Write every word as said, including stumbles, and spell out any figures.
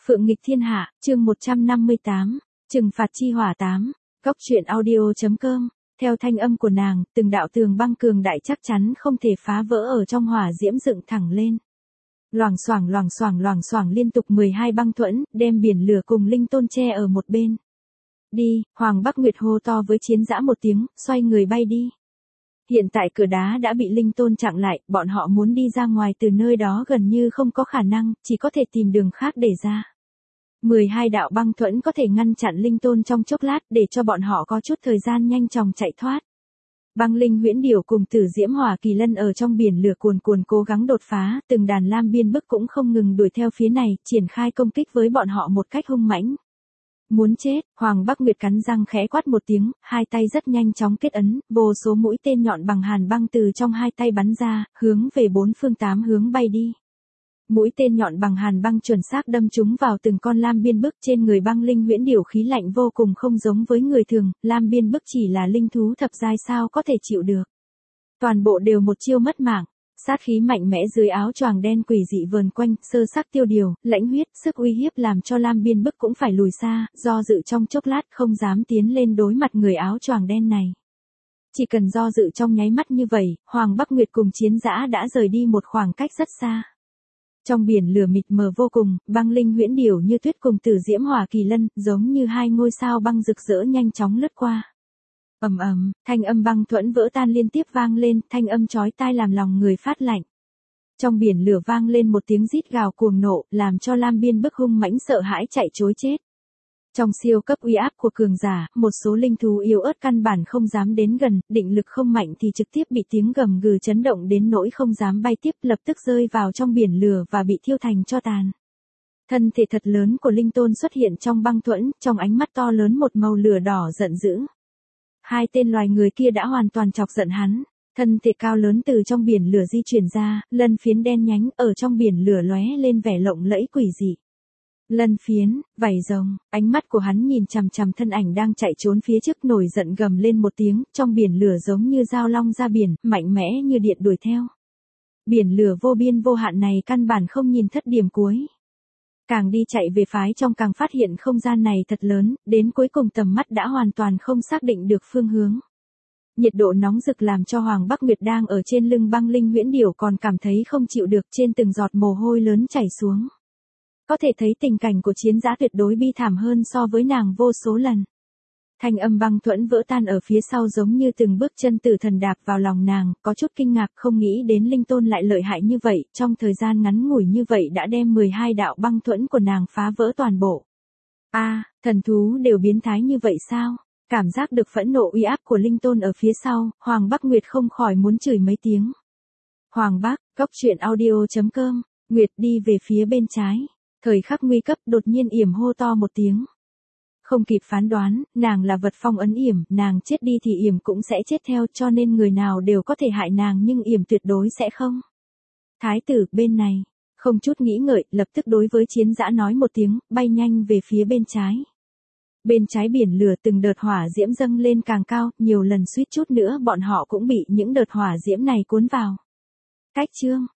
Phượng nghịch thiên hạ, chương một trăm năm mươi tám, trừng phạt chi hỏa tám, góc truyện audio.com, theo thanh âm của nàng, từng đạo tường băng cường đại chắc chắn không thể phá vỡ ở trong hỏa diễm dựng thẳng lên. Loảng xoảng loảng xoảng loảng xoảng liên tục mười hai băng thuẫn, đem biển lửa cùng linh tôn che ở một bên. Đi, Hoàng Bắc Nguyệt hô to với chiến dã một tiếng, xoay người bay đi. Hiện tại cửa đá đã bị linh tôn chặn lại, bọn họ muốn đi ra ngoài từ nơi đó gần như không có khả năng, chỉ có thể tìm đường khác để ra. mười hai đạo băng thuẫn có thể ngăn chặn linh tôn trong chốc lát để cho bọn họ có chút thời gian nhanh chóng chạy thoát. Băng linh huyễn điểu cùng tử diễm hỏa kỳ lân ở trong biển lửa cuồn cuồn cố gắng đột phá, từng đàn lam biên bức cũng không ngừng đuổi theo phía này, triển khai công kích với bọn họ một cách hung mãnh. Muốn chết, Hoàng Bắc Nguyệt cắn răng khẽ quát một tiếng, hai tay rất nhanh chóng kết ấn, vô số mũi tên nhọn bằng hàn băng từ trong hai tay bắn ra, hướng về bốn phương tám hướng bay đi. Mũi tên nhọn bằng hàn băng chuẩn xác đâm trúng vào từng con lam biên bức trên người băng linh huyễn điểu khí lạnh vô cùng không giống với người thường, lam biên bức chỉ là linh thú thập giai sao có thể chịu được. Toàn bộ đều một chiêu mất mạng. Sát khí mạnh mẽ dưới áo choàng đen quỷ dị vờn quanh, sơ sắc tiêu điều, lãnh huyết, sức uy hiếp làm cho lam biên bức cũng phải lùi xa, do dự trong chốc lát không dám tiến lên đối mặt người áo choàng đen này. Chỉ cần do dự trong nháy mắt như vậy, Hoàng Bắc Nguyệt cùng chiến dã đã rời đi một khoảng cách rất xa. Trong biển lửa mịt mờ vô cùng, băng linh huyễn điểu như tuyết cùng tử diễm hỏa kỳ lân, giống như hai ngôi sao băng rực rỡ nhanh chóng lướt qua. Ầm ầm, thanh âm băng thuẫn vỡ tan liên tiếp vang lên, thanh âm chói tai làm lòng người phát lạnh. Trong biển lửa vang lên một tiếng rít gào cuồng nộ, làm cho lam biên bức hung mãnh sợ hãi chạy trối chết. Trong siêu cấp uy áp của cường giả, một số linh thú yếu ớt căn bản không dám đến gần, định lực không mạnh thì trực tiếp bị tiếng gầm gừ chấn động đến nỗi không dám bay tiếp, lập tức rơi vào trong biển lửa và bị thiêu thành tro tàn. Thân thể thật lớn của linh tôn xuất hiện trong băng thuẫn, trong ánh mắt to lớn một màu lửa đỏ giận dữ. Hai tên loài người kia đã hoàn toàn chọc giận hắn, thân thể cao lớn từ trong biển lửa di chuyển ra, lân phiến đen nhánh ở trong biển lửa lóe lên vẻ lộng lẫy quỷ dị. Lân phiến, vảy rồng, ánh mắt của hắn nhìn chằm chằm thân ảnh đang chạy trốn phía trước nổi giận gầm lên một tiếng, trong biển lửa giống như dao long ra biển, mạnh mẽ như điện đuổi theo. Biển lửa vô biên vô hạn này căn bản không nhìn thất điểm cuối. Càng đi chạy về phái trong càng phát hiện không gian này thật lớn, đến cuối cùng tầm mắt đã hoàn toàn không xác định được phương hướng. Nhiệt độ nóng rực làm cho Hoàng Bắc Nguyệt đang ở trên lưng băng linh huyễn điểu còn cảm thấy không chịu được, trên từng giọt mồ hôi lớn chảy xuống. Có thể thấy tình cảnh của chiến dã tuyệt đối bi thảm hơn so với nàng vô số lần. Thanh âm băng thuẫn vỡ tan ở phía sau giống như từng bước chân tử thần đạp vào lòng nàng, có chút kinh ngạc không nghĩ đến linh tôn lại lợi hại như vậy, trong thời gian ngắn ngủi như vậy đã đem mười hai đạo băng thuẫn của nàng phá vỡ toàn bộ. A, à, thần thú đều biến thái như vậy sao? Cảm giác được phẫn nộ uy áp của linh tôn ở phía sau, Hoàng Bắc Nguyệt không khỏi muốn chửi mấy tiếng. Hoàng Bắc, góc truyện audio.com, Nguyệt đi về phía bên trái. Thời khắc nguy cấp đột nhiên yểm hô to một tiếng. Không kịp phán đoán, nàng là vật phong ấn yểm, nàng chết đi thì yểm cũng sẽ chết theo, cho nên người nào đều có thể hại nàng nhưng yểm tuyệt đối sẽ không. Thái tử, bên này, không chút nghĩ ngợi, lập tức đối với chiến dã nói một tiếng, bay nhanh về phía bên trái. Bên trái biển lửa từng đợt hỏa diễm dâng lên càng cao, nhiều lần suýt chút nữa bọn họ cũng bị những đợt hỏa diễm này cuốn vào. Cách chương